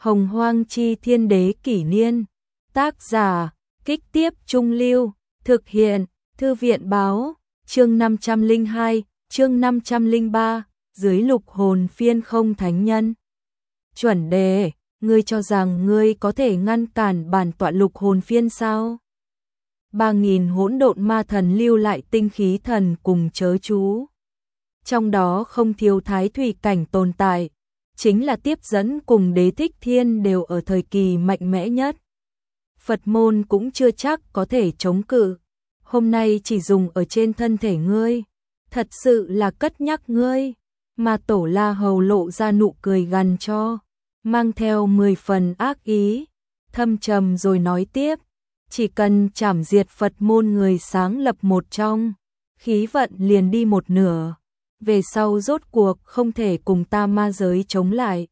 Hồng Hoang Chi Thiên Đế Kỷ Niên. Tác giả, Kích Tiếp Trung Lưu. Thực hiện, Thư viện Báo. Chương 502, chương 503, dưới lục hồn phiên không thánh nhân. Chuẩn đề, ngươi cho rằng ngươi có thể ngăn cản bản tọa lục hồn phiên sao? 3.000 hỗn độn ma thần lưu lại tinh khí thần cùng chớ chú. Trong đó không thiếu thái thủy cảnh tồn tại, chính là tiếp dẫn cùng Đế Thích Thiên đều ở thời kỳ mạnh mẽ nhất. Phật môn cũng chưa chắc có thể chống cự. Hôm nay chỉ dùng ở trên thân thể ngươi, thật sự là cất nhắc ngươi. Mà Tổ La Hầu lộ ra nụ cười gằn cho, mang theo 10 phần ác ý, thâm trầm rồi nói tiếp, chỉ cần chảm diệt Phật môn người sáng lập một trong, khí vận liền đi một nửa, về sau rốt cuộc không thể cùng ta ma giới chống lại.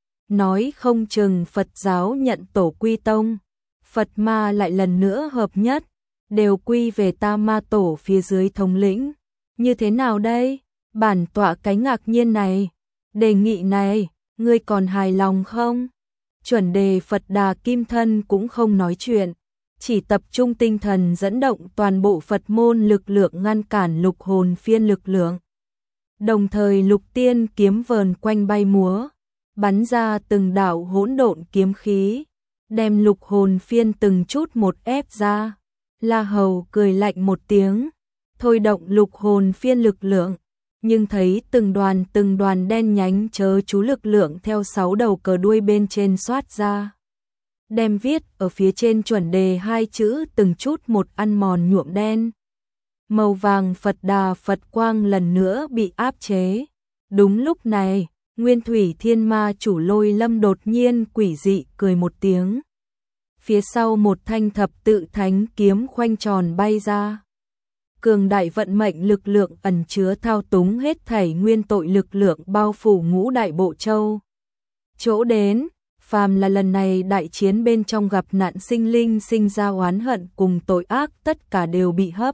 Nói không chừng Phật giáo nhận tổ quy tông, Phật ma lại lần nữa hợp nhất, đều quy về ta ma tổ phía dưới thống lĩnh. Như thế nào đây? Bản tọa cái ngạc nhiên này, đề nghị này, ngươi còn hài lòng không? Chuẩn đề Phật Đà Kim Thân cũng không nói chuyện, chỉ tập trung tinh thần dẫn động toàn bộ Phật môn lực lượng ngăn cản lục hồn phiên lực lượng. Đồng thời lục tiên kiếm vờn quanh bay múa, bắn ra từng đạo hỗn độn kiếm khí, đem lục hồn phiên từng chút một ép ra. La Hầu cười lạnh một tiếng, thôi động lục hồn phiên lực lượng, nhưng thấy từng đoàn đen nhánh chớ chú lực lượng theo 6 đầu cờ đuôi bên trên xoát ra. Đem viết ở phía trên chuẩn đề 2 chữ từng chút một ăn mòn nhuộm đen. Màu vàng Phật Đà Phật quang lần nữa bị áp chế. Đúng lúc này, Nguyên Thủy Thiên Ma chủ Lôi Lâm đột nhiên quỷ dị cười một tiếng. Phía sau một thanh thập tự thánh kiếm khoanh tròn bay ra. Cường đại vận mệnh lực lượng ẩn chứa thao túng hết thảy nguyên tội lực lượng bao phủ ngũ đại bộ châu. Chỗ đến, phàm là lần này đại chiến bên trong gặp nạn sinh linh sinh ra oán hận cùng tội ác tất cả đều bị hấp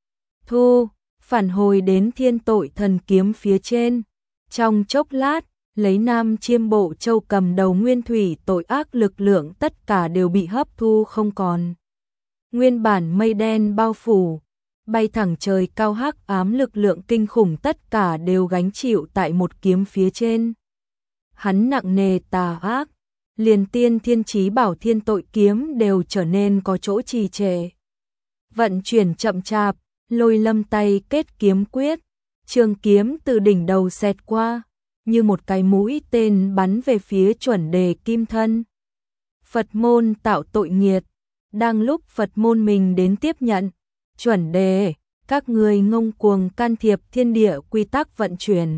thu, phản hồi đến thiên tội thần kiếm phía trên. Trong chốc lát, lấy Nam Chiêm Bộ Châu cầm đầu nguyên thủy tội ác lực lượng tất cả đều bị hấp thu không còn. Nguyên bản mây đen bao phủ, bay thẳng trời cao hắc ám lực lượng kinh khủng tất cả đều gánh chịu tại một kiếm phía trên. Hắn nặng nề tà ác, liền tiên thiên chí bảo thiên tội kiếm đều trở nên có chỗ trì trệ. Vận chuyển chậm chạp, Lôi Lâm tay kết kiếm quyết, trường kiếm từ đỉnh đầu xẹt qua, như một cái mũi tên bắn về phía chuẩn đề kim thân. Phật môn tạo tội nghiệt, đang lúc Phật môn mình đến tiếp nhận, chuẩn đề, các người ngông cuồng can thiệp thiên địa quy tắc vận chuyển,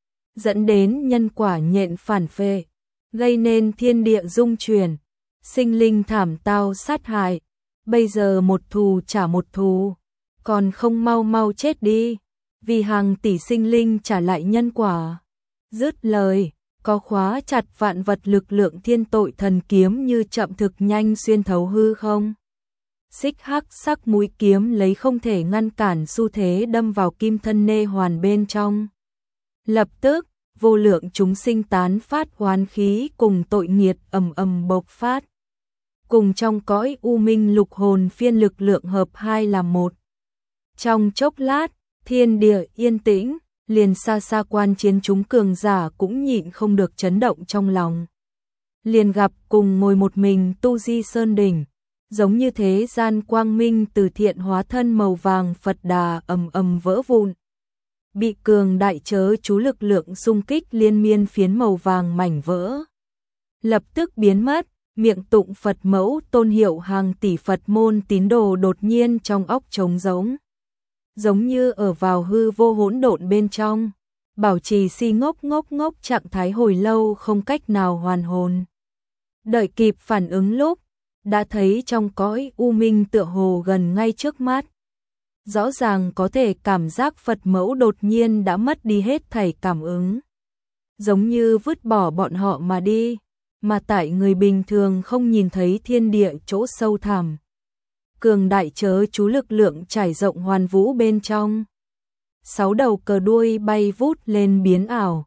dẫn đến nhân quả nhện phản phệ, gây nên thiên địa rung chuyển, sinh linh thảm tao sát hại, bây giờ một thù trả một thù, còn không mau mau chết đi, vì hàng tỷ sinh linh trả lại nhân quả. Dứt lời, có khóa chặt vạn vật lực lượng thiên tội thần kiếm như chậm thực nhanh xuyên thấu hư không. Xích hắc sắc mũi kiếm lấy không thể ngăn cản xu thế đâm vào kim thân nê hoàn bên trong. Lập tức, vô lượng chúng sinh tán phát oán khí cùng tội nghiệt ầm ầm bộc phát. Cùng trong cõi u minh lục hồn phiên lực lượng hợp hai làm một. Trong chốc lát, thiên địa yên tĩnh, liền xa xa quan chiến chúng cường giả cũng nhịn không được chấn động trong lòng. Liền gặp cùng ngồi một mình tu di sơn đỉnh, giống như thế gian quang minh từ thiện hóa thân màu vàng Phật Đà ầm ầm vỡ vụn. Bị cường đại chớ chú lực lượng xung kích liên miên phiến màu vàng mảnh vỡ. Lập tức biến mất, miệng tụng Phật mẫu tôn hiệu hàng tỷ Phật môn tín đồ đột nhiên trong óc trống rỗng. Giống như ở vào hư vô hỗn độn bên trong, bảo trì si ngốc trạng thái hồi lâu không cách nào hoàn hồn. Đợi kịp phản ứng lúc, đã thấy trong cõi u minh tựa hồ gần ngay trước mắt. Rõ ràng có thể cảm giác Phật mẫu đột nhiên đã mất đi hết thảy cảm ứng. Giống như vứt bỏ bọn họ mà đi, mà tại người bình thường không nhìn thấy thiên địa chỗ sâu thẳm. Cường đại chớ chú lực lượng trải rộng hoàn vũ bên trong. 6 đầu cờ đuôi bay vút lên biến ảo,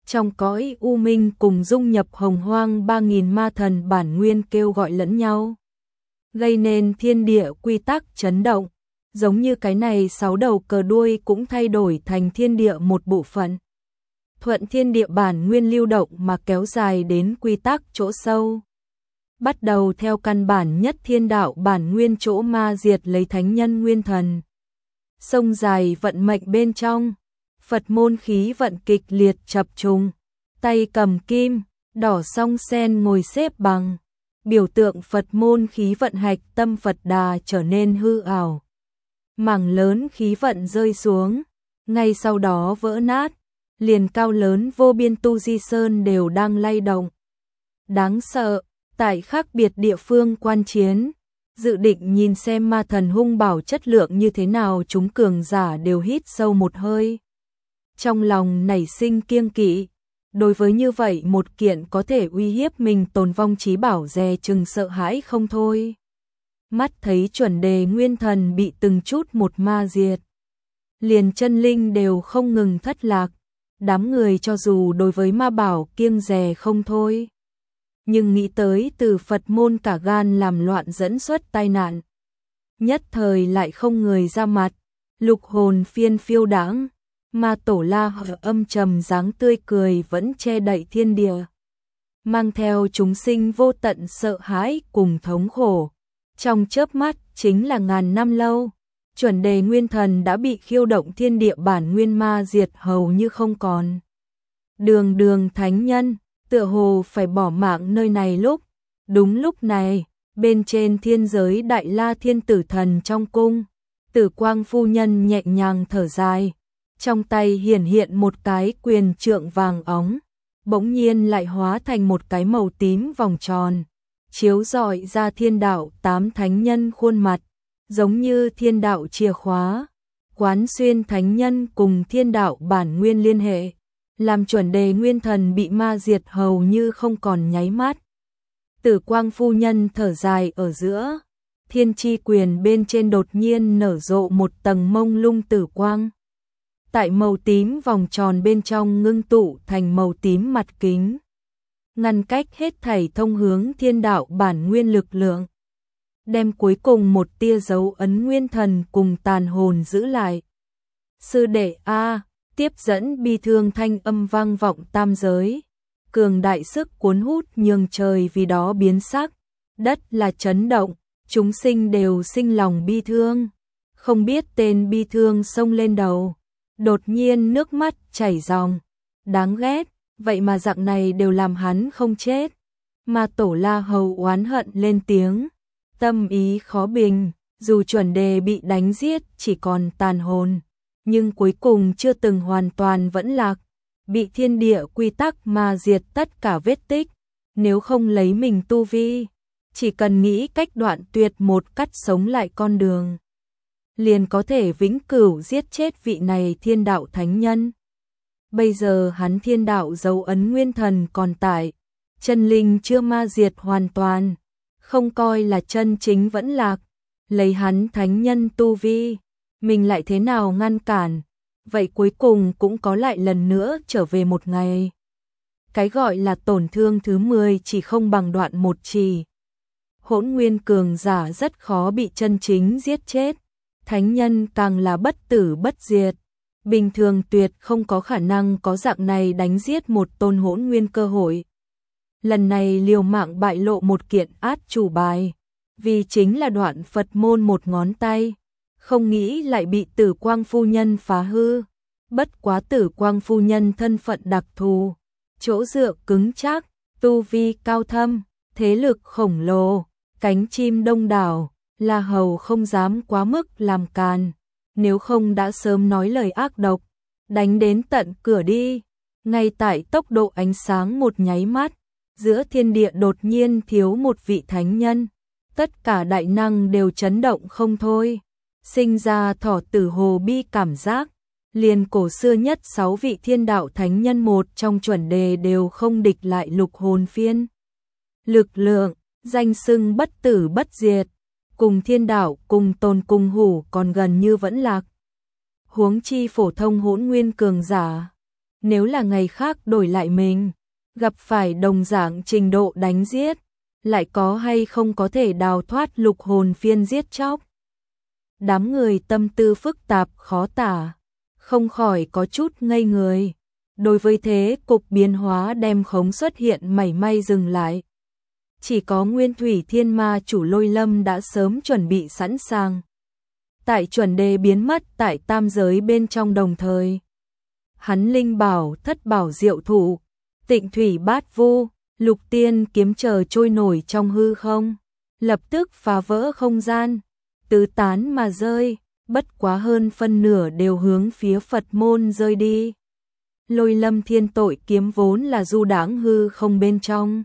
Trong cõi u minh cùng dung nhập hồng hoang 3.000 ma thần bản nguyên kêu gọi lẫn nhau, gây nên thiên địa quy tắc chấn động, giống như cái này 6 đầu cờ đuôi cũng thay đổi thành thiên địa một bộ phận. Thuận thiên địa bản nguyên lưu động mà kéo dài đến quy tắc chỗ sâu. Bắt đầu theo căn bản nhất thiên đạo bản nguyên chỗ ma diệt lấy thánh nhân nguyên thần. Sông dài vận mệnh bên trong, Phật môn khí vận kịch liệt chập trùng, tay cầm kim, đỏ song sen ngồi xếp bằng, biểu tượng Phật môn khí vận hạch tâm Phật đà trở nên hư ảo. Mảng lớn khí vận rơi xuống, ngay sau đó vỡ nát, liền cao lớn vô biên tu di sơn đều đang lay động. Đáng sợ, tại khác biệt địa phương quan chiến, dự định nhìn xem ma thần hung bảo chất lượng như thế nào, chúng cường giả đều hít sâu một hơi. Trong lòng nảy sinh kiêng kỵ, đối với như vậy một kiện có thể uy hiếp mình tồn vong chí bảo dè chừng sợ hãi không thôi. Mắt thấy chuẩn đề nguyên thần bị từng chút một ma diệt, liền chân linh đều không ngừng thất lạc, đám người cho dù đối với ma bảo kiêng dè không thôi, nhưng nghĩ tới từ Phật môn cả gan làm loạn dẫn xuất tai nạn, nhất thời lại không người ra mặt. Lục hồn phiên phiêu đãng, ma tổ La Hở âm trầm dáng tươi cười vẫn che đậy thiên địa, mang theo chúng sinh vô tận sợ hãi cùng thống khổ. Trong chớp mắt chính là ngàn năm lâu, chuẩn đề nguyên thần đã bị khiêu động thiên địa bản nguyên ma diệt hầu như không còn. Đường đường thánh nhân, tựa hồ phải bỏ mạng nơi này lúc. Đúng lúc này, bên trên thiên giới Đại La Thiên Tử Thần trong cung, Tử Quang phu nhân nhẹ nhàng thở dài, trong tay hiển hiện một cái quyền trượng vàng óng, bỗng nhiên lại hóa thành một cái màu tím vòng tròn, chiếu rọi ra thiên đạo 8 thánh nhân khuôn mặt, giống như thiên đạo chìa khóa, quán xuyên thánh nhân cùng thiên đạo bản nguyên liên hệ, làm chuẩn đề nguyên thần bị ma diệt hầu như không còn nháy mắt. Tử Quang phu nhân thở dài ở giữa, thiên chi quyền bên trên đột nhiên nở rộ một tầng mông lung tử quang. Tại màu tím vòng tròn bên trong ngưng tụ thành màu tím mặt kính, ngăn cách hết thảy thông hướng thiên đạo bản nguyên lực lượng, đem cuối cùng một tia dấu ấn nguyên thần cùng tàn hồn giữ lại. Sư đệ A, tiếp dẫn bi thương thanh âm vang vọng tam giới, cường đại sức cuốn hút nhường trời vì đó biến sắc, đất là chấn động, chúng sinh đều sinh lòng bi thương, không biết tên bi thương xông lên đầu, đột nhiên nước mắt chảy ròng, đáng ghét, vậy mà dạng này đều làm hắn không chết. Mà tổ La Hầu oán hận lên tiếng, tâm ý khó bình, dù chuẩn đề bị đánh giết chỉ còn tàn hồn, nhưng cuối cùng chưa từng hoàn toàn vẫn lạc, bị thiên địa quy tắc mà diệt tất cả vết tích, nếu không lấy mình tu vi, chỉ cần nghĩ cách đoạn tuyệt một cách sống lại con đường, liền có thể vĩnh cửu giết chết vị này thiên đạo thánh nhân. Bây giờ hắn thiên đạo dấu ấn nguyên thần còn tại, chân linh chưa ma diệt hoàn toàn, không coi là chân chính vẫn lạc, lấy hắn thánh nhân tu vi, mình lại thế nào ngăn cản, vậy cuối cùng cũng có lại lần nữa trở về một ngày. Cái gọi là tổn thương thứ 10 chỉ không bằng đoạn một chỉ. Hỗn nguyên cường giả rất khó bị chân chính giết chết, thánh nhân càng là bất tử bất diệt. Bình thường tuyệt không có khả năng có dạng này đánh giết một tôn hỗn nguyên cơ hội. Lần này liều mạng bại lộ một kiện át chủ bài, vì chính là đoạn Phật môn một ngón tay, không nghĩ lại bị Tử Quang phu nhân phá hư. Bất quá Tử Quang phu nhân thân phận đặc thù, chỗ dựa cứng chắc, tu vi cao thâm, thế lực khổng lồ, cánh chim đông đảo, La Hầu không dám quá mức làm càn, nếu không đã sớm nói lời ác độc, đánh đến tận cửa đi. Ngay tại tốc độ ánh sáng một nháy mắt, giữa thiên địa đột nhiên thiếu một vị thánh nhân, tất cả đại năng đều chấn động không thôi, sinh ra thỏ tử hồ bi cảm giác, liền cổ xưa nhất 6 vị thiên đạo thánh nhân một trong chuẩn đề đều không địch lại lục hồn phiên. Lực lượng, danh xưng bất tử bất diệt, cùng thiên đạo cùng tôn cùng hủ còn gần như vẫn lạc. Huống chi phổ thông hỗn nguyên cường giả, Nếu là ngày khác đổi lại mình, gặp phải đồng dạng trình độ đánh giết, lại có hay không có thể đào thoát lục hồn phiên giết chóc. Đám người tâm tư phức tạp khó tả, không khỏi có chút ngây người. Đối với thế cục biến hóa đem khống xuất hiện mảy may dừng lại. Chỉ có Nguyên Thủy Thiên Ma chủ Lôi Lâm đã sớm chuẩn bị sẵn sàng. Tại chuẩn đề biến mất tại tam giới bên trong đồng thời. Hắn linh bảo, thất bảo diệu thủ, tịnh thủy bát vu, lục tiên kiếm chờ trôi nổi trong hư không. Lập tức phá vỡ không gian, tứ tán mà rơi, bất quá hơn phân nửa đều hướng phía Phật môn rơi đi. Lôi Lâm Thiên Tội kiếm vốn là du đãng hư không bên trong.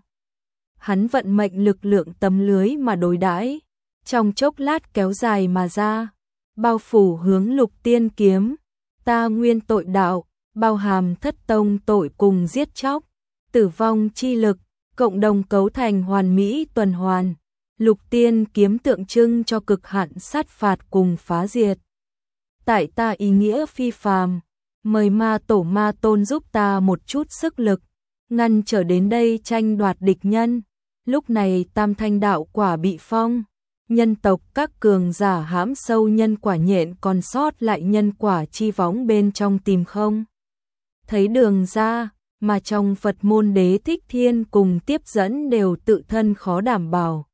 Hắn vận mệnh lực lượng tấm lưới mà đối đãi, trong chốc lát kéo dài mà ra, bao phủ hướng lục tiên kiếm, ta nguyên tội đạo, bao hàm thất tông tội cùng giết chóc, tử vong chi lực, cộng đồng cấu thành hoàn mỹ tuần hoàn. Lục tiên kiếm tượng trưng cho cực hạn sát phạt cùng phá diệt. Tại ta ý nghĩa phi phàm, mời ma tổ ma tôn giúp ta một chút sức lực, ngăn trở đến đây tranh đoạt địch nhân. Lúc này tam thanh đạo quả bị phong, nhân tộc các cường giả hãm sâu nhân quả nhện còn sót lại nhân quả chi võng bên trong tìm không thấy đường ra, mà trong Phật môn Đế Thích Thiên cùng tiếp dẫn đều tự thân khó đảm bảo,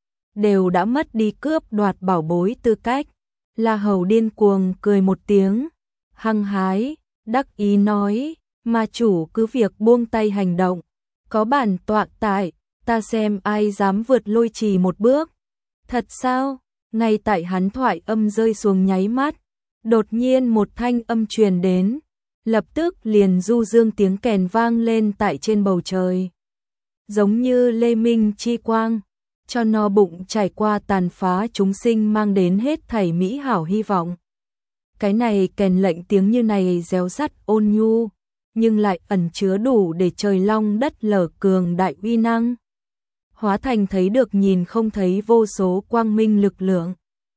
đều đã mất đi cướp đoạt bảo bối tư cách. La Hầu điên cuồng cười một tiếng, hăng hái, đắc ý nói, ma chủ cứ việc buông tay hành động, có bản tọa tại, ta xem ai dám vượt lôi trì một bước. Thật sao? Ngay tại hắn thoại âm rơi xuống nháy mắt, đột nhiên một thanh âm truyền đến, lập tức liền du dương tiếng kèn vang lên tại trên bầu trời. Giống như lê minh chi quang, cho no bụng trải qua tàn phá chúng sinh mang đến hết thảy mỹ hảo hy vọng. Cái này kèn lệnh tiếng như này réo rắt ôn nhu, nhưng lại ẩn chứa đủ để trời long đất lở cường đại uy năng. Hóa thành thấy được nhìn không thấy vô số quang minh lực lượng.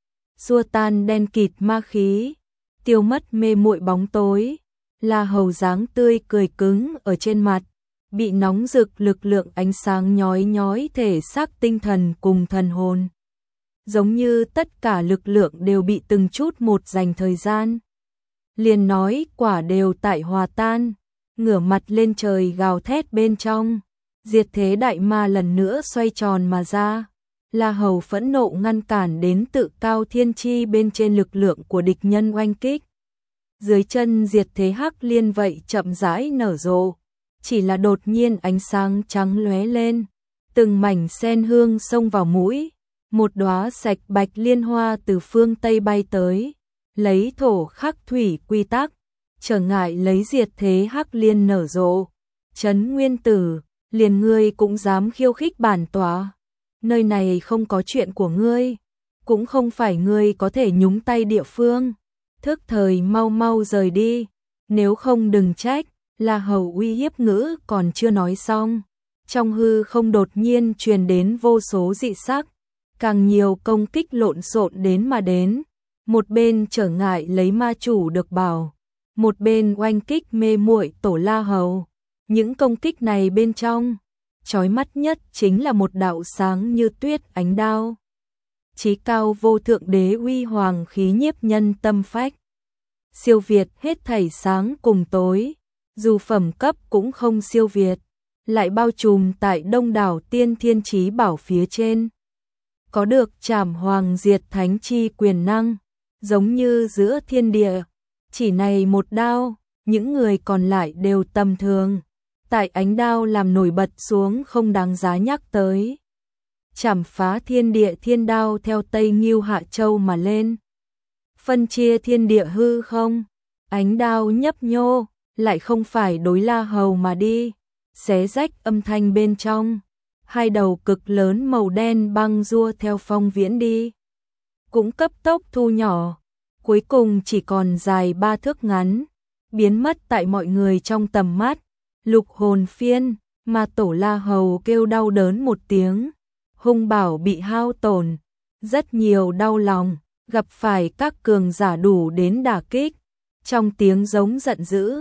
Xua tan đen kịt ma khí, tiêu mất mê muội bóng tối. La Hầu dáng tươi cười cứng ở trên mặt, bị nóng rực lực lượng ánh sáng nhói nhói thể xác tinh thần cùng thần hồn. Giống như tất cả lực lượng đều bị từng chút một dành thời gian. Liền nói quả đều tại hòa tan, ngửa mặt lên trời gào thét bên trong. Diệt thế đại ma lần nữa xoay tròn mà ra. La Hầu phẫn nộ ngăn cản đến tự cao thiên chi bên trên lực lượng của địch nhân oanh kích. Dưới chân diệt thế hắc liên vậy chậm rãi nở rộ, chỉ là đột nhiên ánh sáng trắng lóe lên, từng mảnh sen hương xông vào mũi, một đóa sạch bạch liên hoa từ phương Tây bay tới, lấy thổ khắc thủy quy tắc, trở ngại lấy diệt thế hắc liên nở rộ. Trấn Nguyên Tử, liền ngươi cũng dám khiêu khích bản tọa, nơi này không có chuyện của ngươi, cũng không phải ngươi có thể nhúng tay địa phương. Thức thời mau mau rời đi, nếu không đừng trách. La Hầu uy hiếp ngữ còn chưa nói xong, trong hư không đột nhiên truyền đến vô số dị sắc, càng nhiều công kích lộn xộn đến mà đến, một bên trở ngại lấy ma chủ được bảo, một bên oanh kích mê muội tổ La Hầu. Những công kích này bên trong, chói mắt nhất chính là một đạo sáng như tuyết ánh đao. Chí cao vô thượng đế uy hoàng khí nhiếp nhân tâm phách, siêu việt hết thảy sáng cùng tối. Dù phẩm cấp cũng không siêu việt, lại bao trùm tại đông đảo tiên thiên chí bảo phía trên. Có được trảm hoàng diệt thánh chi quyền năng, giống như giữa thiên địa, chỉ này một đao, những người còn lại đều tầm thường. Tại ánh đao làm nổi bật xuống không đáng giá nhắc tới. Trảm phá thiên địa thiên đao theo Tây Ngưu Hạ Châu mà lên. Phân chia thiên địa hư không, ánh đao nhấp nhô. Lại không phải đối La Hầu mà đi, xé rách âm thanh bên trong, hai đầu cực lớn màu đen băng rua theo phong viễn đi, cũng cấp tốc thu nhỏ, cuối cùng chỉ còn dài 3 thước ngắn, biến mất tại mọi người trong tầm mắt. Lục hồn phiên, mà tổ La Hầu kêu đau đớn một tiếng, hung bảo bị hao tổn, rất nhiều đau lòng, gặp phải các cường giả đủ đến đả kích, trong tiếng giống giận dữ.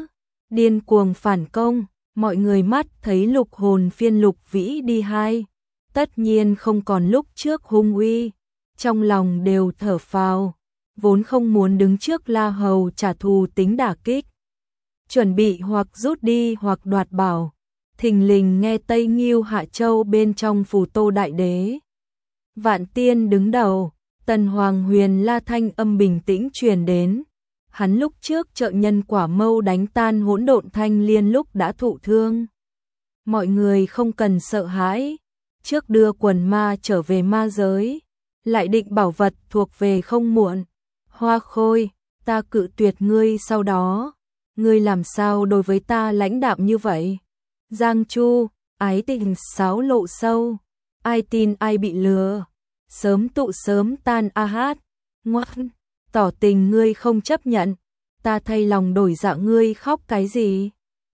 điên cuồng phản công, mọi người mắt thấy Lục Hồn phiên Lục Vĩ đi hai, tất nhiên không còn lúc trước hung uy, trong lòng đều thở phào, vốn không muốn đứng trước La Hầu trả thù tính đả kích, chuẩn bị hoặc rút đi hoặc đoạt bảo, thình lình nghe Tây Nghiêu Hạ Châu bên trong Phù Tô Đại Đế. Vạn Tiên đứng đầu, Tần Hoàng Huyền La thanh âm bình tĩnh truyền đến. Hắn lúc trước trợ nhân Quả Mâu đánh tan Hỗn Độn Thanh Liên lúc đã thụ thương. Mọi người không cần sợ hãi, trước đưa quần ma trở về ma giới, lại định bảo vật thuộc về không muộn. Hoa Khôi, ta cự tuyệt ngươi sau đó, ngươi làm sao đối với ta lãnh đạm như vậy? Giang Chu, ái tình sáo lộ sâu, ai tin ai bị lừa, sớm tụ sớm tan a hát, ngoan, tỏ tình ngươi không chấp nhận, ta thay lòng đổi dạ ngươi khóc cái gì?